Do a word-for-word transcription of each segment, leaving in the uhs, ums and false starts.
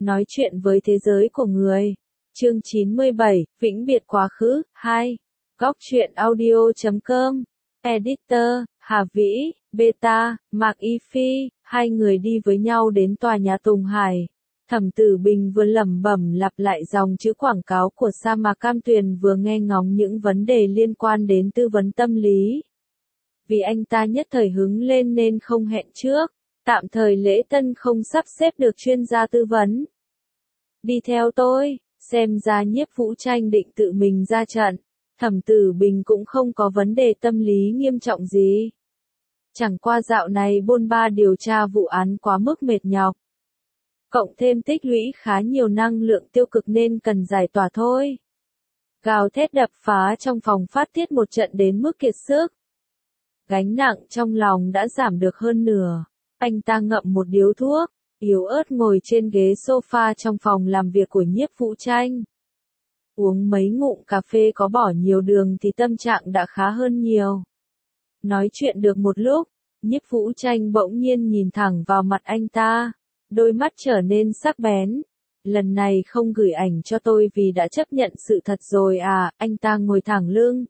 Nói chuyện với thế giới của người. Chương chín mươi bảy, Vĩnh biệt quá khứ, hai. Góc truyện audio chấm com. Editor, Hà Vĩ, Beta, Mạc Y Phi, hai người đi với nhau đến tòa nhà Tùng Hải. Thẩm Tử Bình vừa lẩm bẩm lặp lại dòng chữ quảng cáo của Sa Mạc Cam Tuyền vừa nghe ngóng những vấn đề liên quan đến tư vấn tâm lý. Vì anh ta nhất thời hứng lên nên không hẹn trước, tạm thời lễ tân không sắp xếp được chuyên gia tư vấn. Đi theo tôi, xem ra Nhiếp Vũ Tranh định tự mình ra trận. Thẩm Tử Bình cũng không có vấn đề tâm lý nghiêm trọng gì. Chẳng qua dạo này bôn ba điều tra vụ án quá mức mệt nhọc. Cộng thêm tích lũy khá nhiều năng lượng tiêu cực nên cần giải tỏa thôi. Gào thét đập phá trong phòng phát tiết một trận đến mức kiệt sức. Gánh nặng trong lòng đã giảm được hơn nửa. Anh ta ngậm một điếu thuốc, yếu ớt ngồi trên ghế sofa trong phòng làm việc của Nhiếp Vũ Tranh. Uống mấy ngụm cà phê có bỏ nhiều đường thì tâm trạng đã khá hơn nhiều. Nói chuyện được một lúc, Nhiếp Vũ Tranh bỗng nhiên nhìn thẳng vào mặt anh ta, đôi mắt trở nên sắc bén. Lần này không gửi ảnh cho tôi vì đã chấp nhận sự thật rồi à, anh ta ngồi thẳng lưng.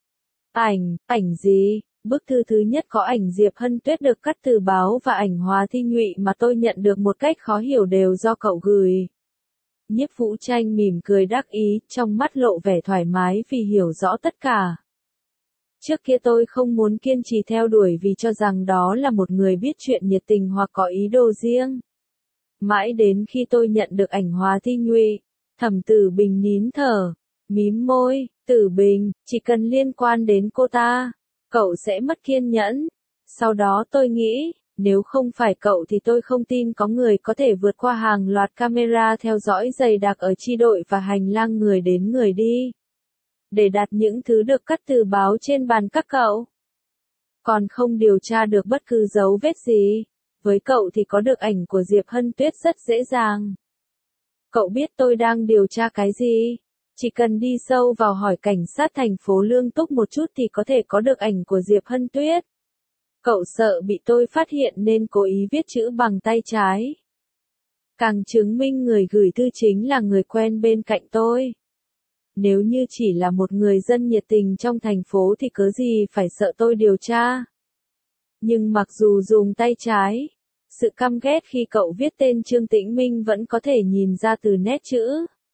Ảnh, ảnh gì? Bức thư thứ nhất có ảnh Diệp Hân Tuyết được cắt từ báo và ảnh Hòa Thi Nhụy mà tôi nhận được một cách khó hiểu đều do cậu gửi. Nhiếp Vũ Tranh mỉm cười đắc ý, trong mắt lộ vẻ thoải mái vì hiểu rõ tất cả. Trước kia tôi không muốn kiên trì theo đuổi vì cho rằng đó là một người biết chuyện nhiệt tình hoặc có ý đồ riêng. Mãi đến khi tôi nhận được ảnh Hòa Thi Nhụy, Thẩm Tử Bình nín thở, mím môi, Tử Bình, chỉ cần liên quan đến cô ta, cậu sẽ mất kiên nhẫn. Sau đó tôi nghĩ, nếu không phải cậu thì tôi không tin có người có thể vượt qua hàng loạt camera theo dõi dày đặc ở chi đội và hành lang người đến người đi. Để đặt những thứ được cắt từ báo trên bàn các cậu. Còn không điều tra được bất cứ dấu vết gì. Với cậu thì có được ảnh của Diệp Hân Tuyết rất dễ dàng. Cậu biết tôi đang điều tra cái gì? Chỉ cần đi sâu vào hỏi cảnh sát thành phố Lương Túc một chút thì có thể có được ảnh của Diệp Hân Tuyết. Cậu sợ bị tôi phát hiện nên cố ý viết chữ bằng tay trái. Càng chứng minh người gửi thư chính là người quen bên cạnh tôi. Nếu như chỉ là một người dân nhiệt tình trong thành phố thì cớ gì phải sợ tôi điều tra. Nhưng mặc dù dùng tay trái, sự căm ghét khi cậu viết tên Trương Tĩnh Minh vẫn có thể nhìn ra từ nét chữ.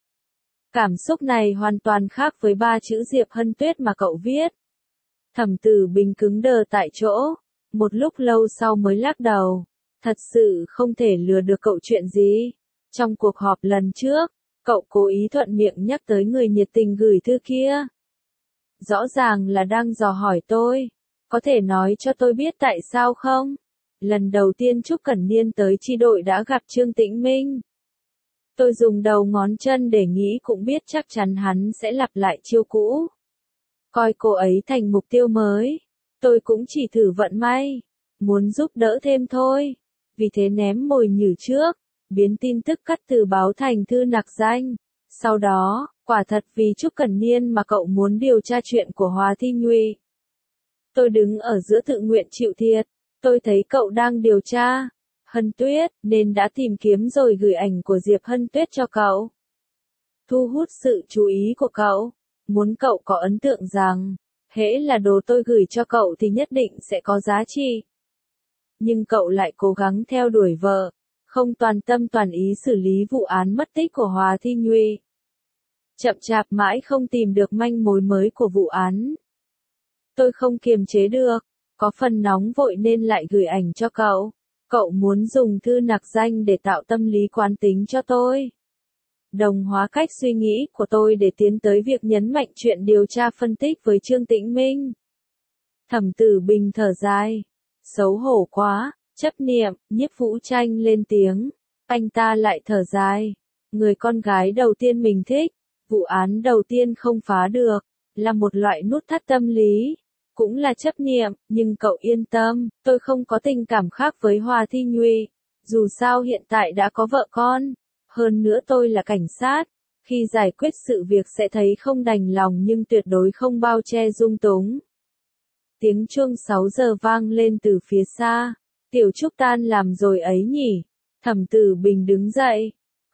Cảm xúc này hoàn toàn khác với ba chữ Diệp Hân Tuyết mà cậu viết. Thẩm Tử Bình cứng đờ tại chỗ, một lúc lâu sau mới lắc đầu. Thật sự không thể lừa được cậu chuyện gì. Trong cuộc họp lần trước, cậu cố ý thuận miệng nhắc tới người nhiệt tình gửi thư kia. Rõ ràng là đang dò hỏi tôi. Có thể nói cho tôi biết tại sao không? Lần đầu tiên Trúc Cẩn Niên tới chi đội đã gặp Trương Tĩnh Minh. Tôi dùng đầu ngón chân để nghĩ cũng biết chắc chắn hắn sẽ lặp lại chiêu cũ. Coi cô ấy thành mục tiêu mới. Tôi cũng chỉ thử vận may. Muốn giúp đỡ thêm thôi. Vì thế ném mồi nhử trước. Biến tin tức cắt từ báo thành thư nặc danh. Sau đó, quả thật vì Trúc Cẩn Niên mà cậu muốn điều tra chuyện của Hòa Thi Nhụy. Tôi đứng ở giữa tự nguyện chịu thiệt. Tôi thấy cậu đang điều tra Hân Tuyết, nên đã tìm kiếm rồi gửi ảnh của Diệp Hân Tuyết cho cậu. Thu hút sự chú ý của cậu. Muốn cậu có ấn tượng rằng, hễ là đồ tôi gửi cho cậu thì nhất định sẽ có giá trị. Nhưng cậu lại cố gắng theo đuổi vợ, không toàn tâm toàn ý xử lý vụ án mất tích của Hòa Thi Nhụy. Chậm chạp mãi không tìm được manh mối mới của vụ án. Tôi không kiềm chế được, có phần nóng vội nên lại gửi ảnh cho cậu. Cậu muốn dùng thư nặc danh để tạo tâm lý quán tính cho tôi. Đồng hóa cách suy nghĩ của tôi để tiến tới việc nhấn mạnh chuyện điều tra phân tích với Trương Tĩnh Minh. Thẩm Tử Bình thở dài. Xấu hổ quá, chấp niệm, Nhiếp Vũ Tranh lên tiếng. Anh ta lại thở dài. Người con gái đầu tiên mình thích, vụ án đầu tiên không phá được, là một loại nút thắt tâm lý. Cũng là chấp niệm, nhưng cậu yên tâm, tôi không có tình cảm khác với Hòa Thi Nhụy. Dù sao hiện tại đã có vợ con. Hơn nữa tôi là cảnh sát. Khi giải quyết sự việc sẽ thấy không đành lòng nhưng tuyệt đối không bao che dung túng. Tiếng chuông sáu giờ vang lên từ phía xa. Tiểu Trúc tan làm rồi ấy nhỉ. Thẩm Tử Bình đứng dậy.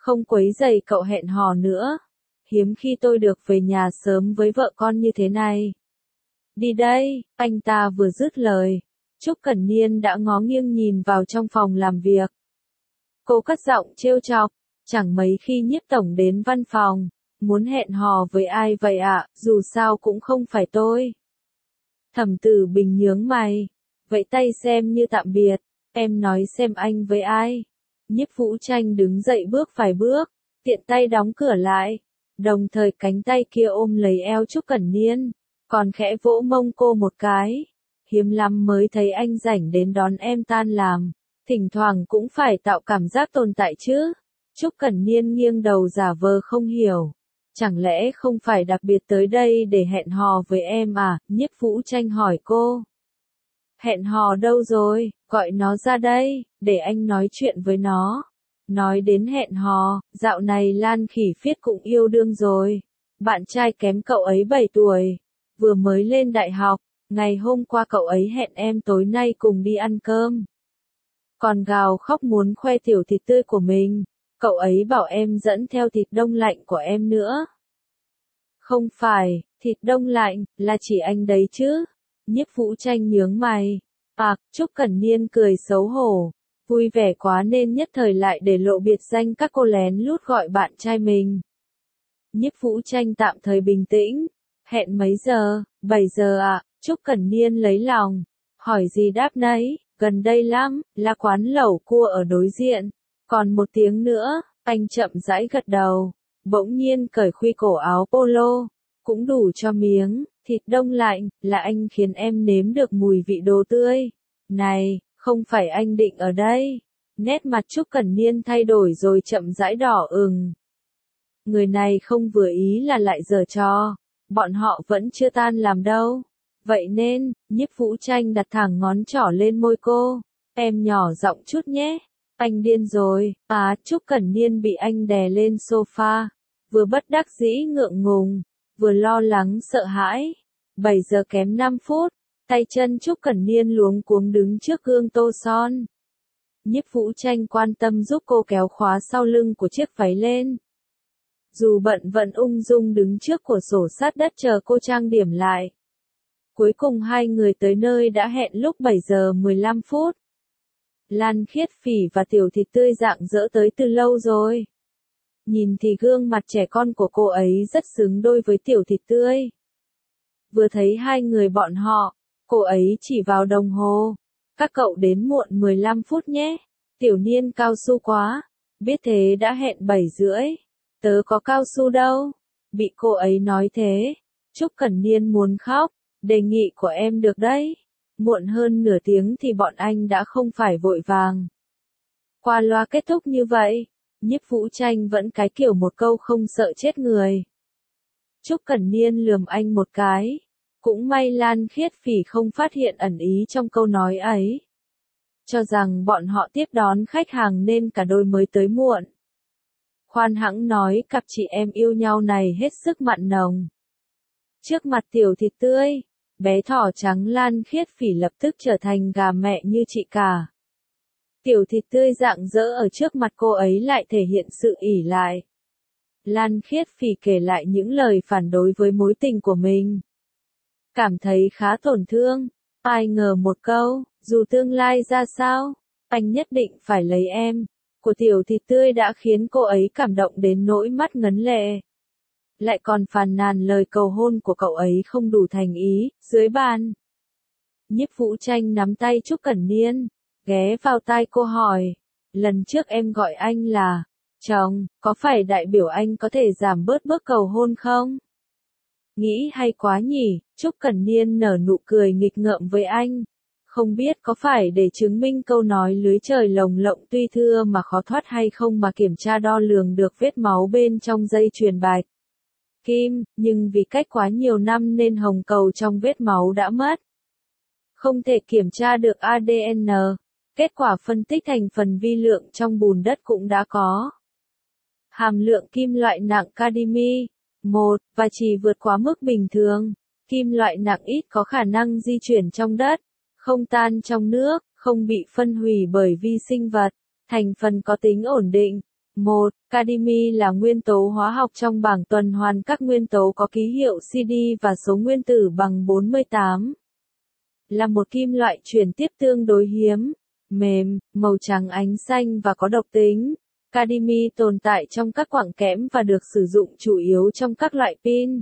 không quấy rầy cậu hẹn hò nữa. Hiếm khi tôi được về nhà sớm với vợ con như thế này. Đi đây, anh ta vừa dứt lời. Trúc Cẩn Niên đã ngó nghiêng nhìn vào trong phòng làm việc. Cô cất giọng trêu chọc, chẳng mấy khi Nhiếp tổng đến văn phòng, muốn hẹn hò với ai vậy ạ, dù sao cũng không phải tôi. Thẩm Tử Bình nhướng mày, vẫy tay xem như tạm biệt, em nói xem anh với ai. Nhiếp Vũ Tranh đứng dậy bước vài bước, tiện tay đóng cửa lại, đồng thời cánh tay kia ôm lấy eo Trúc Cẩn Niên, còn khẽ vỗ mông cô một cái. Hiếm lắm mới thấy anh rảnh đến đón em tan làm, thỉnh thoảng cũng phải tạo cảm giác tồn tại chứ. Trúc Cẩn Niên nghiêng đầu giả vờ không hiểu. Chẳng lẽ không phải đặc biệt tới đây để hẹn hò với em à? Nhiếp Vũ Tranh hỏi cô. Hẹn hò đâu rồi, gọi nó ra đây, để anh nói chuyện với nó. Nói đến hẹn hò, dạo này Lan Khỉ Phiết cũng yêu đương rồi. Bạn trai kém cậu ấy bảy tuổi, vừa mới lên đại học, ngày hôm qua cậu ấy hẹn em tối nay cùng đi ăn cơm. Còn gào khóc muốn khoe tiểu thịt tươi của mình, cậu ấy bảo em dẫn theo thịt đông lạnh của em nữa. Không phải, thịt đông lạnh, là chỉ anh đấy chứ. Nhiếp Vũ Tranh nhướng mày. À, Trúc Cẩn Niên cười xấu hổ. Vui vẻ quá nên nhất thời lại để lộ biệt danh các cô lén lút gọi bạn trai mình. Nhiếp Vũ Tranh tạm thời bình tĩnh. Hẹn mấy giờ? bảy giờ ạ. À? Trúc Cẩn Niên lấy lòng. Hỏi gì đáp nấy, gần đây lắm, là quán lẩu cua ở đối diện. Còn một tiếng nữa, anh chậm rãi gật đầu. Bỗng nhiên cởi khuy cổ áo polo. Cũng đủ cho miếng, thịt đông lạnh, là anh khiến em nếm được mùi vị đồ tươi. Này, không phải anh định ở đây. Nét mặt Trúc Cẩn Niên thay đổi rồi chậm rãi đỏ ửng. Người này không vừa ý là lại giở trò. Bọn họ vẫn chưa tan làm đâu. Vậy nên, Nhiếp Vũ Tranh đặt thẳng ngón trỏ lên môi cô. Em nhỏ giọng chút nhé. Anh điên rồi. À, Trúc Cẩn Niên bị anh đè lên sofa. Vừa bất đắc dĩ ngượng ngùng, vừa lo lắng sợ hãi. bảy giờ kém năm phút, tay chân Trúc Cẩn Niên luống cuống đứng trước gương tô son. Nhiếp Vũ Tranh quan tâm giúp cô kéo khóa sau lưng của chiếc váy lên. Dù bận vẫn ung dung đứng trước cửa sổ sát đất chờ cô trang điểm lại. Cuối cùng hai người tới nơi đã hẹn lúc bảy giờ mười lăm phút. Lan Khiết Phỉ và Tiểu Thịt Tươi rạng rỡ tới từ lâu rồi. Nhìn thì gương mặt trẻ con của cô ấy rất xứng đôi với Tiểu Thịt Tươi. Vừa thấy hai người bọn họ, cô ấy chỉ vào đồng hồ. Các cậu đến muộn mười lăm phút nhé. Tiểu Niên cao su quá. Biết thế đã hẹn bảy rưỡi. Tớ có cao su đâu. Bị cô ấy nói thế. Trúc Cẩn Niên muốn khóc. Đề nghị của em được đấy. Muộn hơn nửa tiếng thì bọn anh đã không phải vội vàng. Qua loa kết thúc như vậy. Nhiếp Vũ Tranh vẫn cái kiểu một câu không sợ chết người. Trúc Cẩn Niên lườm anh một cái. Cũng may Lan Khiết Phỉ không phát hiện ẩn ý trong câu nói ấy. Cho rằng bọn họ tiếp đón khách hàng nên cả đôi mới tới muộn. Khoan hãng nói cặp chị em yêu nhau này hết sức mặn nồng. Trước mặt Tiểu Thịt Tươi, bé thỏ trắng Lan Khiết Phỉ lập tức trở thành gà mẹ như chị cả. Tiểu Thịt Tươi rạng rỡ ở trước mặt cô ấy lại thể hiện sự ỷ lại. Lan Khiết Phỉ kể lại những lời phản đối với mối tình của mình. Cảm thấy khá tổn thương. Ai ngờ một câu, dù tương lai ra sao, anh nhất định phải lấy em, của Tiểu Thịt Tươi đã khiến cô ấy cảm động đến nỗi mắt ngấn lệ. Lại còn phàn nàn lời cầu hôn của cậu ấy không đủ thành ý, dưới bàn. Nhiếp Vũ Tranh nắm tay Trúc Cẩn Niên, ghé vào tai cô hỏi, lần trước em gọi anh là chồng, có phải đại biểu anh có thể giảm bớt bước cầu hôn không? Nghĩ hay quá nhỉ, Trúc Cẩn Niên nở nụ cười nghịch ngợm với anh. Không biết có phải để chứng minh câu nói lưới trời lồng lộng tuy thưa mà khó thoát hay không mà kiểm tra đo lường được vết máu bên trong dây chuyền bạch kim, nhưng vì cách quá nhiều năm nên hồng cầu trong vết máu đã mất. Không thể kiểm tra được a đê en, kết quả phân tích thành phần vi lượng trong bùn đất cũng đã có. Hàm lượng kim loại nặng cadimi, một, và chỉ vượt quá mức bình thường. Kim loại nặng ít có khả năng di chuyển trong đất, không tan trong nước, không bị phân hủy bởi vi sinh vật, thành phần có tính ổn định. một. Cadimi là nguyên tố hóa học trong bảng tuần hoàn các nguyên tố có ký hiệu xê đê và số nguyên tử bằng bốn mươi tám. Là một kim loại chuyển tiếp tương đối hiếm, mềm, màu trắng ánh xanh và có độc tính. Cadimi tồn tại trong các quặng kẽm và được sử dụng chủ yếu trong các loại pin.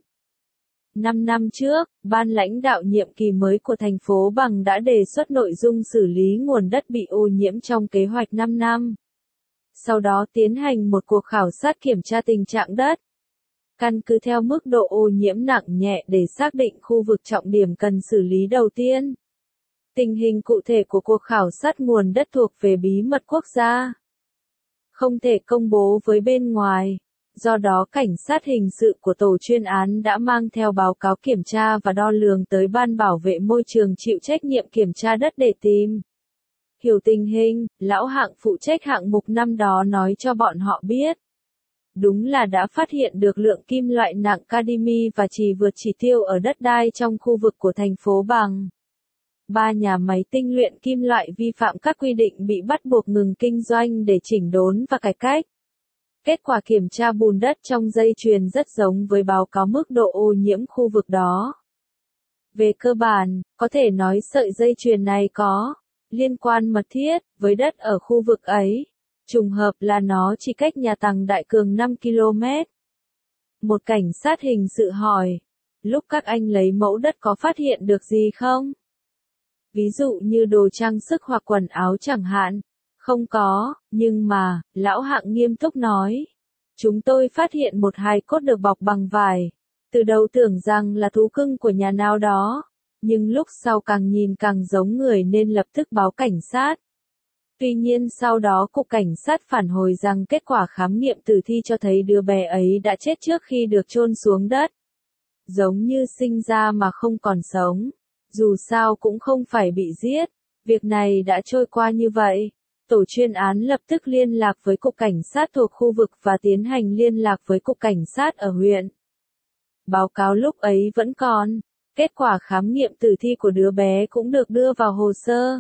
Năm năm trước, ban lãnh đạo nhiệm kỳ mới của thành phố Bằng đã đề xuất nội dung xử lý nguồn đất bị ô nhiễm trong kế hoạch năm năm. Sau đó tiến hành một cuộc khảo sát kiểm tra tình trạng đất. Căn cứ theo mức độ ô nhiễm nặng nhẹ để xác định khu vực trọng điểm cần xử lý đầu tiên. Tình hình cụ thể của cuộc khảo sát nguồn đất thuộc về bí mật quốc gia, không thể công bố với bên ngoài. Do đó cảnh sát hình sự của tổ chuyên án đã mang theo báo cáo kiểm tra và đo lường tới Ban Bảo vệ Môi trường chịu trách nhiệm kiểm tra đất để tìm hiểu tình hình. Lão Hạng phụ trách hạng mục năm đó nói cho bọn họ biết. Đúng là đã phát hiện được lượng kim loại nặng cadimi và trì vượt chỉ tiêu ở đất đai trong khu vực của thành phố Bằng. Ba nhà máy tinh luyện kim loại vi phạm các quy định bị bắt buộc ngừng kinh doanh để chỉnh đốn và cải cách. Kết quả kiểm tra bùn đất trong dây chuyền rất giống với báo cáo mức độ ô nhiễm khu vực đó. Về cơ bản, có thể nói sợi dây chuyền này có liên quan mật thiết với đất ở khu vực ấy. Trùng hợp là nó chỉ cách nhà Tằng Đại Cường năm ki lô mét. Một cảnh sát hình sự hỏi, lúc các anh lấy mẫu đất có phát hiện được gì không? Ví dụ như đồ trang sức hoặc quần áo chẳng hạn. Không có, nhưng mà, Lão Hạng nghiêm túc nói. Chúng tôi phát hiện một hài cốt được bọc bằng vải. Từ đầu tưởng rằng là thú cưng của nhà nào đó. Nhưng lúc sau càng nhìn càng giống người nên lập tức báo cảnh sát. Tuy nhiên sau đó cục cảnh sát phản hồi rằng kết quả khám nghiệm tử thi cho thấy đứa bé ấy đã chết trước khi được chôn xuống đất. Giống như sinh ra mà không còn sống. Dù sao cũng không phải bị giết. Việc này đã trôi qua như vậy. Tổ chuyên án lập tức liên lạc với cục cảnh sát thuộc khu vực và tiến hành liên lạc với cục cảnh sát ở huyện. Báo cáo lúc ấy vẫn còn. Kết quả khám nghiệm tử thi của đứa bé cũng được đưa vào hồ sơ.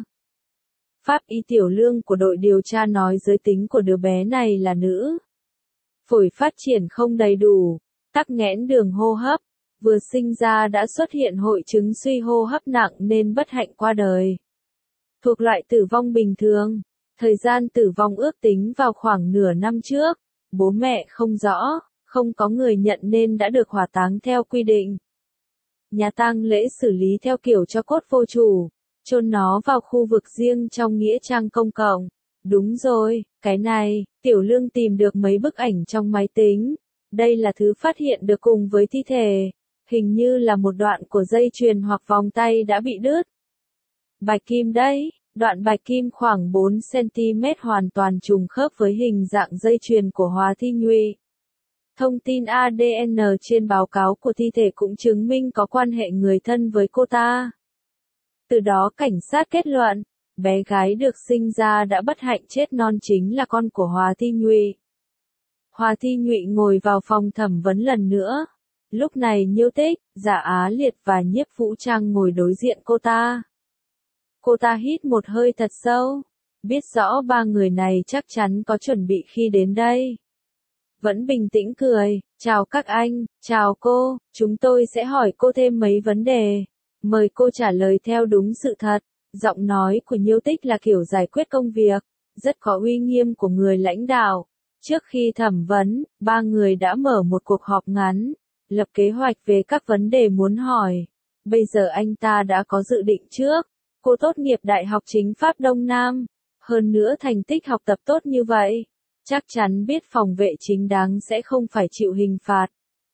Pháp y tiểu lương của đội điều tra nói giới tính của đứa bé này là nữ. Phổi phát triển không đầy đủ, tắc nghẽn đường hô hấp, vừa sinh ra đã xuất hiện hội chứng suy hô hấp nặng nên bất hạnh qua đời. Thuộc loại tử vong bình thường, thời gian tử vong ước tính vào khoảng nửa năm trước, bố mẹ không rõ, không có người nhận nên đã được hỏa táng theo quy định. Nhà tang lễ xử lý theo kiểu cho cốt vô chủ. Chôn nó vào khu vực riêng trong nghĩa trang công cộng. Đúng rồi, cái này, Tiểu Lương tìm được mấy bức ảnh trong máy tính. Đây là thứ phát hiện được cùng với thi thể. Hình như là một đoạn của dây chuyền hoặc vòng tay đã bị đứt. Bạch kim đấy, đoạn bạch kim khoảng bốn xăng ti mét hoàn toàn trùng khớp với hình dạng dây chuyền của Hòa Thi Nhụy. Thông tin a đê en trên báo cáo của thi thể cũng chứng minh có quan hệ người thân với cô ta. Từ đó cảnh sát kết luận, bé gái được sinh ra đã bất hạnh chết non chính là con của Hòa Thi Nhụy. Hòa Thi Nhụy ngồi vào phòng thẩm vấn lần nữa. Lúc này Nhiêu Tích, Dạ Á Liệt và Nhiếp Vũ Trang ngồi đối diện cô ta. Cô ta hít một hơi thật sâu, biết rõ ba người này chắc chắn có chuẩn bị khi đến đây. Vẫn bình tĩnh cười, chào các anh, chào cô, chúng tôi sẽ hỏi cô thêm mấy vấn đề. Mời cô trả lời theo đúng sự thật. Giọng nói của Nhiêu Tích là kiểu giải quyết công việc, rất có uy nghiêm của người lãnh đạo. Trước khi thẩm vấn, ba người đã mở một cuộc họp ngắn, lập kế hoạch về các vấn đề muốn hỏi. Bây giờ anh ta đã có dự định trước. Cô tốt nghiệp Đại học Chính pháp Đông Nam. Hơn nữa thành tích học tập tốt như vậy. Chắc chắn biết phòng vệ chính đáng sẽ không phải chịu hình phạt.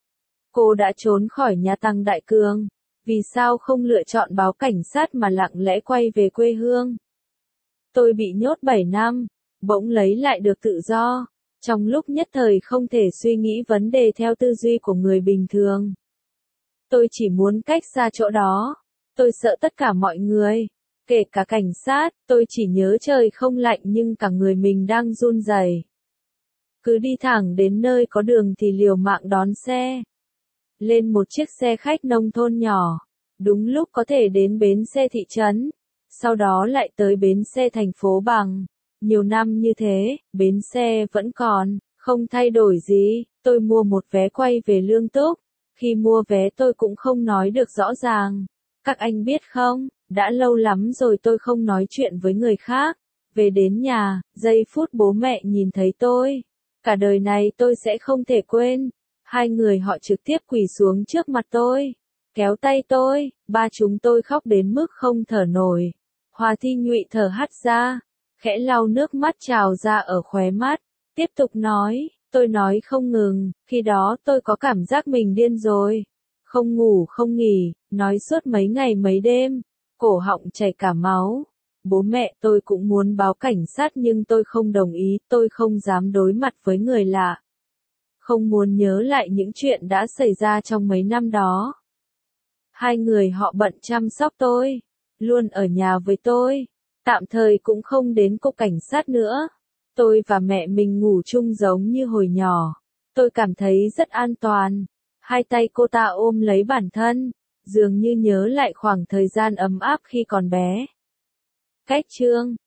Cô đã trốn khỏi nhà Tằng Đại Cường. Vì sao không lựa chọn báo cảnh sát mà lặng lẽ quay về quê hương? Tôi bị nhốt bảy năm, bỗng lấy lại được tự do. Trong lúc nhất thời không thể suy nghĩ vấn đề theo tư duy của người bình thường. Tôi chỉ muốn cách xa chỗ đó. Tôi sợ tất cả mọi người, kể cả cảnh sát. Tôi chỉ nhớ trời không lạnh nhưng cả người mình đang run rẩy. Cứ đi thẳng đến nơi có đường thì liều mạng đón xe. Lên một chiếc xe khách nông thôn nhỏ. Đúng lúc có thể đến bến xe thị trấn. Sau đó lại tới bến xe thành phố Bằng. Nhiều năm như thế, bến xe vẫn còn, Không thay đổi gì, tôi mua một vé quay về Lương Túc. Khi mua vé tôi cũng không nói được rõ ràng. Các anh biết không, đã lâu lắm rồi tôi không nói chuyện với người khác. Về đến nhà, giây phút bố mẹ nhìn thấy tôi. Cả đời này tôi sẽ không thể quên. Hai người họ trực tiếp quỳ xuống trước mặt tôi. Kéo tay tôi, ba chúng tôi khóc đến mức không thở nổi. Hoa Thi Nhụy thở hắt ra, khẽ lau nước mắt trào ra ở khóe mắt. Tiếp tục nói, tôi nói không ngừng, khi đó tôi có cảm giác mình điên rồi. Không ngủ không nghỉ, nói suốt mấy ngày mấy đêm, cổ họng chảy cả máu. Bố mẹ tôi cũng muốn báo cảnh sát nhưng tôi không đồng ý, tôi không dám đối mặt với người lạ. Không muốn nhớ lại những chuyện đã xảy ra trong mấy năm đó. Hai người họ bận chăm sóc tôi, luôn ở nhà với tôi, tạm thời cũng không đến cục cảnh sát nữa. Tôi và mẹ mình ngủ chung giống như hồi nhỏ. Tôi cảm thấy rất an toàn. Hai tay cô ta ôm lấy bản thân, dường như nhớ lại khoảng thời gian ấm áp khi còn bé. Cách chương